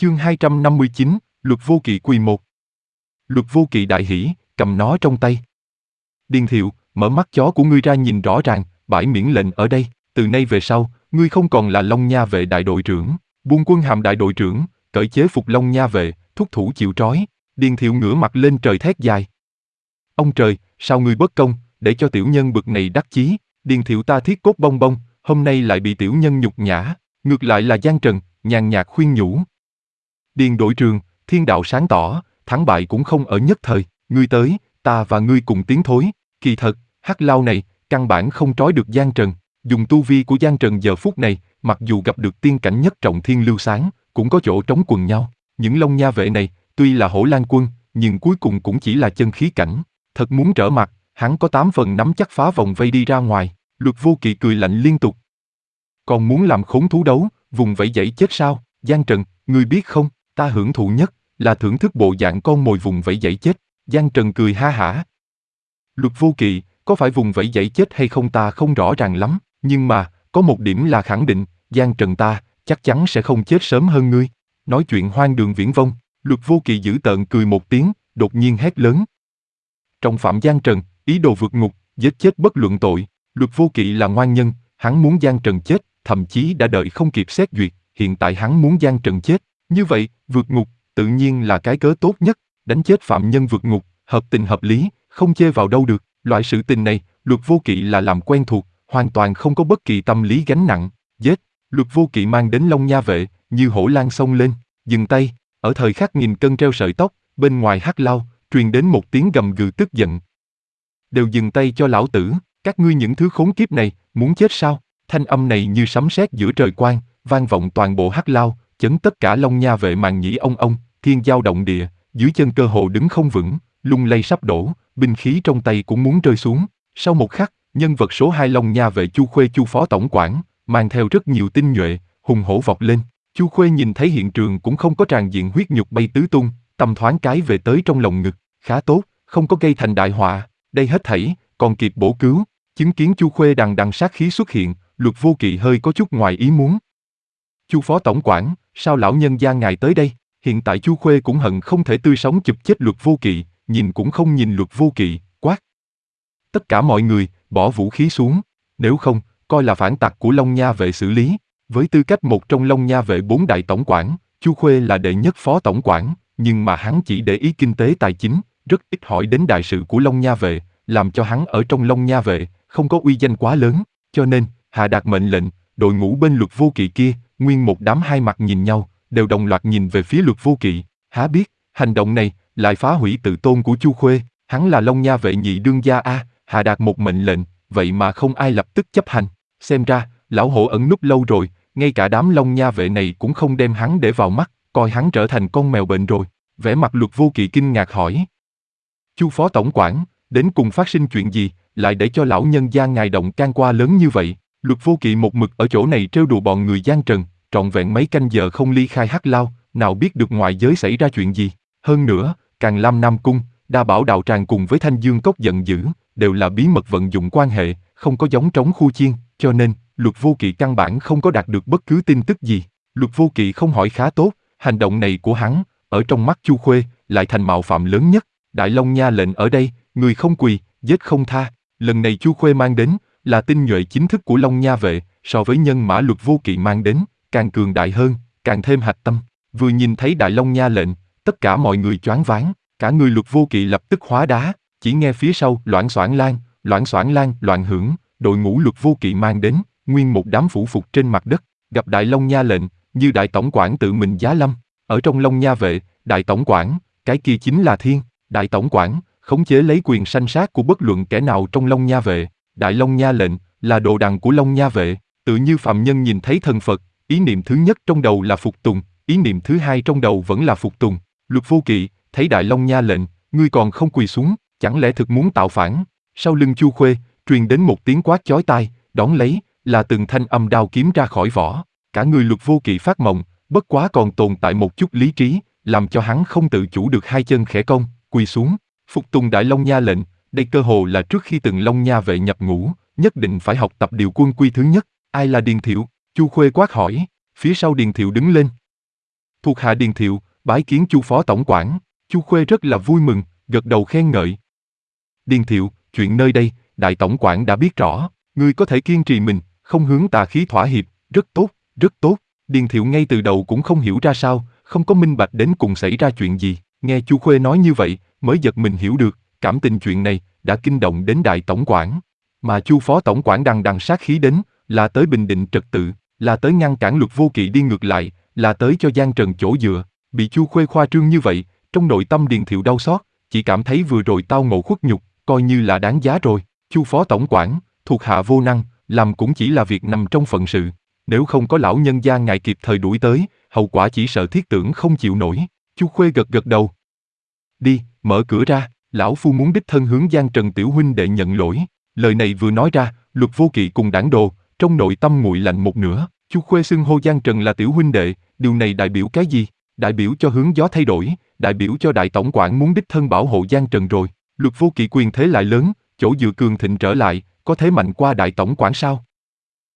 Chương 259, Luật Vô Kỵ Quỳ một. Luật Vô Kỵ đại hỉ, cầm nó trong tay. Điền Thiệu, mở mắt chó của ngươi ra nhìn rõ ràng, bãi miễn lệnh ở đây, từ nay về sau, ngươi không còn là Long Nha vệ đại đội trưởng, buông quân hàm đại đội trưởng, cởi chế phục Long Nha vệ, thúc thủ chịu trói. Điền Thiệu ngửa mặt lên trời thét dài. Ông trời, sao ngươi bất công, để cho tiểu nhân bực này đắc chí, Điền Thiệu ta thiết cốt bong bong, hôm nay lại bị tiểu nhân nhục nhã, ngược lại là Giang Trần, nhàn nhạt khuyên nhủ. Điền đội trưởng, thiên đạo sáng tỏ, thắng bại cũng không ở nhất thời, ngươi tới, ta và ngươi cùng tiến thối, kỳ thật, hắc lao này, căn bản không trói được Giang Trần, dùng tu vi của Giang Trần giờ phút này, mặc dù gặp được tiên cảnh nhất trọng thiên lưu sáng, cũng có chỗ trống quần nhau, những Long Nha vệ này, tuy là hổ lan quân, nhưng cuối cùng cũng chỉ là chân khí cảnh, thật muốn trở mặt, hắn có 8 phần nắm chắc phá vòng vây đi ra ngoài. Luật Vô Kỵ cười lạnh liên tục. Còn muốn làm khốn thú đấu, vùng vẫy dãy chết sao? Giang Trần, ngươi biết không, ta hưởng thụ nhất là thưởng thức bộ dạng con mồi vùng vẫy dãy chết. Giang Trần cười ha hả. Luật Vô Kỵ, có phải vùng vẫy dãy chết hay không ta không rõ ràng lắm, nhưng mà, có một điểm là khẳng định, Giang Trần ta, chắc chắn sẽ không chết sớm hơn ngươi. Nói chuyện hoang đường viển vông, Luật Vô Kỵ dữ tợn cười một tiếng, đột nhiên hét lớn. Trọng phạm Giang Trần, ý đồ vượt ngục, giết chết bất luận tội. Luật Vô Kỵ là ngoan nhân, hắn muốn Giang Trần chết, thậm chí đã đợi không kịp xét duyệt, hiện tại hắn muốn Giang Trần chết. Như vậy, vượt ngục, tự nhiên là cái cớ tốt nhất, đánh chết phạm nhân vượt ngục, hợp tình hợp lý, không chê vào đâu được. Loại sự tình này, Luật Vô Kỵ là làm quen thuộc, hoàn toàn không có bất kỳ tâm lý gánh nặng. Giết, Luật Vô Kỵ mang đến Long Nha vệ, như hổ lang xông lên, dừng tay, ở thời khắc nghìn cân treo sợi tóc, bên ngoài hắc lao, truyền đến một tiếng gầm gừ tức giận. Đều dừng tay cho lão tử, các ngươi những thứ khốn kiếp này, muốn chết sao? Thanh âm này như sấm sét giữa trời quang, vang vọng toàn bộ hắc lao, chấn tất cả Long Nha vệ màng nhĩ ông, thiên giao động địa, dưới chân cơ hồ đứng không vững, lung lay sắp đổ, binh khí trong tay cũng muốn rơi xuống. Sau một khắc, nhân vật số 2 Long Nha vệ Chu Khuê Chu phó tổng quản, mang theo rất nhiều tinh nhuệ, hùng hổ vọt lên. Chu Khuê nhìn thấy hiện trường cũng không có tràn diện huyết nhục bay tứ tung, tâm thoáng cái về tới trong lồng ngực, khá tốt, không có gây thành đại họa, đây hết thảy, còn kịp bổ cứu. Chứng kiến Chu Khuê đằng đằng sát khí xuất hiện, Luật Vô Kỵ hơi có chút ngoài ý muốn. Chu phó tổng quản, sao lão nhân gia ngài tới đây? Hiện tại Chu Khuê cũng hận không thể tươi sống chụp chết Luật Vô Kỵ, nhìn cũng không nhìn Luật Vô Kỵ, quát. Tất cả mọi người, bỏ vũ khí xuống, nếu không, coi là phản tặc của Long Nha vệ xử lý. Với tư cách một trong Long Nha vệ 4 đại tổng quản, Chu Khuê là đệ nhất phó tổng quản, nhưng mà hắn chỉ để ý kinh tế tài chính, rất ít hỏi đến đại sự của Long Nha vệ, làm cho hắn ở trong Long Nha vệ, không có uy danh quá lớn, cho nên, hạ đạt mệnh lệnh, đội ngũ bên Luật Vô Kỵ kia, nguyên một đám hai mặt nhìn nhau, đều đồng loạt nhìn về phía Luật Vô Kỵ, há biết, hành động này, lại phá hủy tự tôn của Chu Khuê, hắn là Long Nha vệ nhị đương gia a, hạ đạt một mệnh lệnh, vậy mà không ai lập tức chấp hành, xem ra, lão hổ ẩn núp lâu rồi, ngay cả đám Long Nha vệ này cũng không đem hắn để vào mắt, coi hắn trở thành con mèo bệnh rồi. Vẻ mặt Luật Vô Kỵ kinh ngạc hỏi. Chu phó tổng quản, đến cùng phát sinh chuyện gì, lại để cho lão nhân gia ngài động can qua lớn như vậy? Luật Vô Kỵ một mực ở chỗ này trêu đùa bọn người Giang Trần, trọn vẹn mấy canh giờ không ly khai hắc lao, nào biết được ngoại giới xảy ra chuyện gì. Hơn nữa, Càn Lam Nam Cung, Đa Bảo Đạo Tràng cùng với Thanh Dương Cốc giận dữ, đều là bí mật vận dụng quan hệ, không có giống trống khu chiên, cho nên, Luật Vô Kỵ căn bản không có đạt được bất cứ tin tức gì. Luật Vô Kỵ không hỏi khá tốt, hành động này của hắn, ở trong mắt Chu Khuê, lại thành mạo phạm lớn nhất. Đại Long Nha lệnh ở đây, người không quỳ, giết không tha. Lần này Chu Khuê mang đến, là tinh nhuệ chính thức của Long Nha vệ, so với nhân mã Luật Vô Kỵ mang đến, càng cường đại hơn, càng thêm hạch tâm. Vừa nhìn thấy Đại Long Nha lệnh, tất cả mọi người choáng váng, cả người Luật Vô Kỵ lập tức hóa đá, chỉ nghe phía sau loảng xoảng lan, loạn hưởng, đội ngũ Luật Vô Kỵ mang đến, nguyên một đám phủ phục trên mặt đất, gặp Đại Long Nha lệnh, như đại tổng quản tự mình giá lâm, ở trong Long Nha vệ, đại tổng quản, cái kia chính là thiên, đại tổng quản, khống chế lấy quyền sanh sát của bất luận kẻ nào trong Long Nha vệ, Đại Long Nha lệnh, là đồ đằng của Long Nha vệ, tự như phạm nhân nhìn thấy thần Phật, ý niệm thứ nhất trong đầu là phục tùng, ý niệm thứ hai trong đầu vẫn là phục tùng. Luật Vô Kỵ, thấy Đại Long Nha lệnh, ngươi còn không quỳ xuống, chẳng lẽ thực muốn tạo phản? Sau lưng Chu Khuê, truyền đến một tiếng quát chói tai, đón lấy, là từng thanh âm đao kiếm ra khỏi vỏ, cả người Luật Vô Kỵ phát mộng, bất quá còn tồn tại một chút lý trí, làm cho hắn không tự chủ được hai chân khẽ cong, quỳ xuống, phục tùng Đại Long Nha lệnh, đây cơ hồ là trước khi từng Long Nha vệ nhập ngũ, nhất định phải học tập điều quân quy thứ nhất, ai là Điền Thiệu? Chu Khuê quát hỏi, phía sau Điền Thiệu đứng lên. Thuộc hạ Điền Thiệu, bái kiến Chu phó tổng quản. Chu Khuê rất là vui mừng, gật đầu khen ngợi. Điền Thiệu, chuyện nơi đây, đại tổng quản đã biết rõ, ngươi có thể kiên trì mình, không hướng tà khí thỏa hiệp, rất tốt, rất tốt. Điền Thiệu ngay từ đầu cũng không hiểu ra sao, không có minh bạch đến cùng xảy ra chuyện gì, nghe Chu Khuê nói như vậy, mới giật mình hiểu được, cảm tình chuyện này đã kinh động đến đại tổng quản, mà Chu phó tổng quản đằng đằng sát khí đến, là tới bình định trật tự, là tới ngăn cản Luật Vô Kỵ đi ngược lại, là tới cho Giang Trần chỗ dựa. Bị Chu Khuê khoa trương như vậy, trong nội tâm Điền Thiệu đau xót, chỉ cảm thấy vừa rồi tao ngộ khuất nhục, coi như là đáng giá rồi. Chu phó tổng quản, thuộc hạ vô năng, làm cũng chỉ là việc nằm trong phận sự. Nếu không có lão nhân gia ngài kịp thời đuổi tới, hậu quả chỉ sợ thiết tưởng không chịu nổi. Chu Khuê gật gật đầu. Đi, mở cửa ra, lão phu muốn đích thân hướng Giang Trần tiểu huynh đệ nhận lỗi. Lời này vừa nói ra, Luật Vô Kỵ cùng đảng đồ, trong nội tâm nguội lạnh một nửa. Chu Khuê xưng hô Giang Trần là tiểu huynh đệ, điều này đại biểu cái gì? Đại biểu cho hướng gió thay đổi, đại biểu cho đại tổng quản muốn đích thân bảo hộ Giang Trần rồi. Luật Vô Kỵ quyền thế lại lớn, chỗ dựa cường thịnh trở lại, có thế mạnh qua đại tổng quản sao?